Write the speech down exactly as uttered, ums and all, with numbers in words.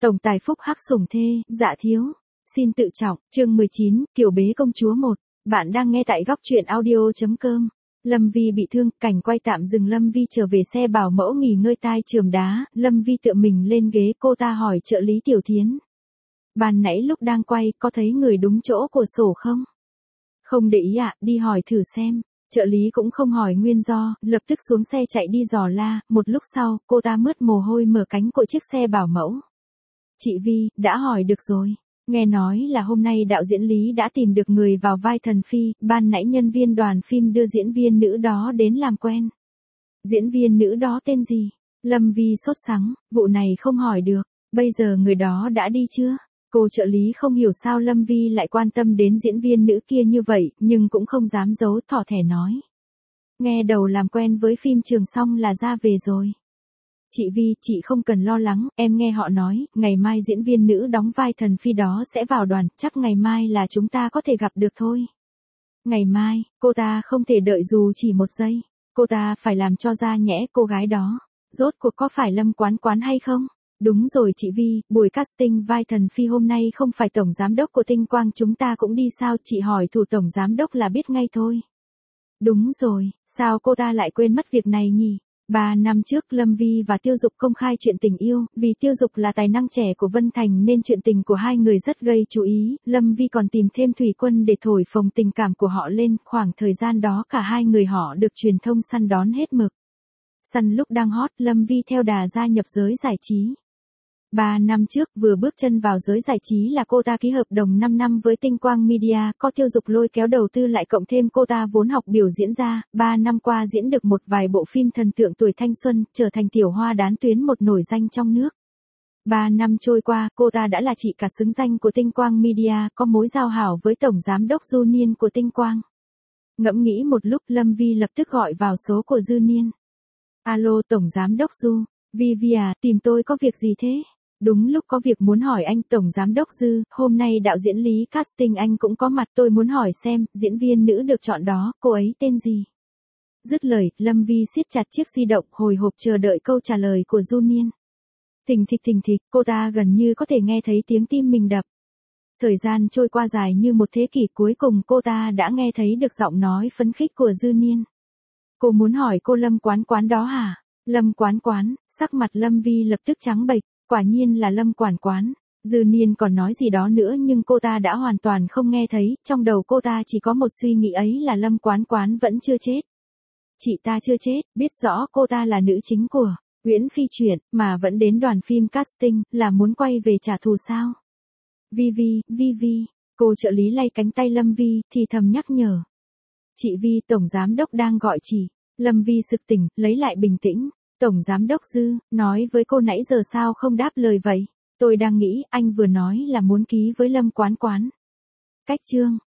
Tổng tài phúc hắc sủng thê, dạ thiếu. Xin tự trọng, chương mười chín, Kiều bế công chúa một. Bạn đang nghe tại góc truyện audio chấm com. Lâm Vi bị thương, cảnh quay tạm dừng. Lâm Vi trở về xe bảo mẫu nghỉ ngơi tai chườm đá, Lâm Vi tựa mình lên ghế, cô ta hỏi trợ lý Tiểu Thiến. Ban nãy lúc đang quay, có thấy người đúng chỗ của sổ không? Không để ý ạ, à, đi hỏi thử xem. Trợ lý cũng không hỏi nguyên do, lập tức xuống xe chạy đi dò la, một lúc sau, cô ta mướt mồ hôi mở cánh của chiếc xe bảo mẫu. Chị Vi, đã hỏi được rồi. Nghe nói là hôm nay đạo diễn Lý đã tìm được người vào vai Thần Phi, ban nãy nhân viên đoàn phim đưa diễn viên nữ đó đến làm quen. Diễn viên nữ đó tên gì? Lâm Vi sốt sắng, vụ này không hỏi được, bây giờ người đó đã đi chưa? Cô trợ lý không hiểu sao Lâm Vi lại quan tâm đến diễn viên nữ kia như vậy, nhưng cũng không dám giấu, thỏ thẻ nói. Nghe đầu làm quen với phim trường xong là ra về rồi. Chị Vi, chị không cần lo lắng, em nghe họ nói, ngày mai diễn viên nữ đóng vai Thần Phi đó sẽ vào đoàn, chắc ngày mai là chúng ta có thể gặp được thôi. Ngày mai, cô ta không thể đợi dù chỉ một giây, cô ta phải làm cho ra nhẽ cô gái đó. Rốt cuộc có phải Lâm Quán Quán hay không? Đúng rồi chị Vi, buổi casting vai Thần Phi hôm nay không phải tổng giám đốc của Tinh Quang chúng ta cũng đi sao, chị hỏi thủ tổng giám đốc là biết ngay thôi. Đúng rồi, sao cô ta lại quên mất việc này nhỉ? Ba năm trước Lâm Vi và Tiêu Dục công khai chuyện tình yêu, vì Tiêu Dục là tài năng trẻ của Vân Thành nên chuyện tình của hai người rất gây chú ý, Lâm Vi còn tìm thêm Thủy Quân để thổi phồng tình cảm của họ lên, khoảng thời gian đó cả hai người họ được truyền thông săn đón hết mực. Săn lúc đang hot, Lâm Vi theo đà gia nhập giới giải trí. Ba năm trước vừa bước chân vào giới giải trí là cô ta ký hợp đồng năm năm với Tinh Quang Media, có Tiêu Dục lôi kéo đầu tư lại cộng thêm cô ta vốn học biểu diễn ra, ba năm qua diễn được một vài bộ phim thần tượng tuổi thanh xuân, trở thành tiểu hoa đán tuyến một nổi danh trong nước. Ba năm trôi qua, cô ta đã là chị cả xứng danh của Tinh Quang Media, có mối giao hảo với tổng giám đốc Du Niên của Tinh Quang. Ngẫm nghĩ một lúc, Lâm Vi lập tức gọi vào số của Dư Niên. Alo tổng giám đốc Du, Vi Vi à, tìm tôi có việc gì thế? Đúng lúc có việc muốn hỏi anh tổng giám đốc Dư, hôm nay đạo diễn Lý casting anh cũng có mặt, tôi muốn hỏi xem, diễn viên nữ được chọn đó, cô ấy tên gì? Dứt lời, Lâm Vi siết chặt chiếc di động, hồi hộp chờ đợi câu trả lời của Du Niên. Thình thịch thình thịch, cô ta gần như có thể nghe thấy tiếng tim mình đập. Thời gian trôi qua dài như một thế kỷ, cuối cùng cô ta đã nghe thấy được giọng nói phấn khích của Dư Niên. Cô muốn hỏi cô Lâm Quán Quán đó hả? Lâm Quán Quán, sắc mặt Lâm Vi lập tức trắng bệch. Quả nhiên là Lâm Quán Quán. Dư Niên còn nói gì đó nữa nhưng cô ta đã hoàn toàn không nghe thấy, trong đầu cô ta chỉ có một suy nghĩ ấy là Lâm Quán Quán vẫn chưa chết. Chị ta chưa chết, biết rõ cô ta là nữ chính của Uyển Phi truyện, mà vẫn đến đoàn phim casting, là muốn quay về trả thù sao? Vi Vi, Vi Vi, cô trợ lý lay cánh tay Lâm Vi, thì thầm nhắc nhở. Chị Vi, tổng giám đốc đang gọi chị. Lâm Vi sực tỉnh, lấy lại bình tĩnh. Tổng giám đốc Dư, nói với cô nãy giờ sao không đáp lời vậy? Tôi đang nghĩ, anh vừa nói là muốn ký với Lâm Quán Quán. Cách chương.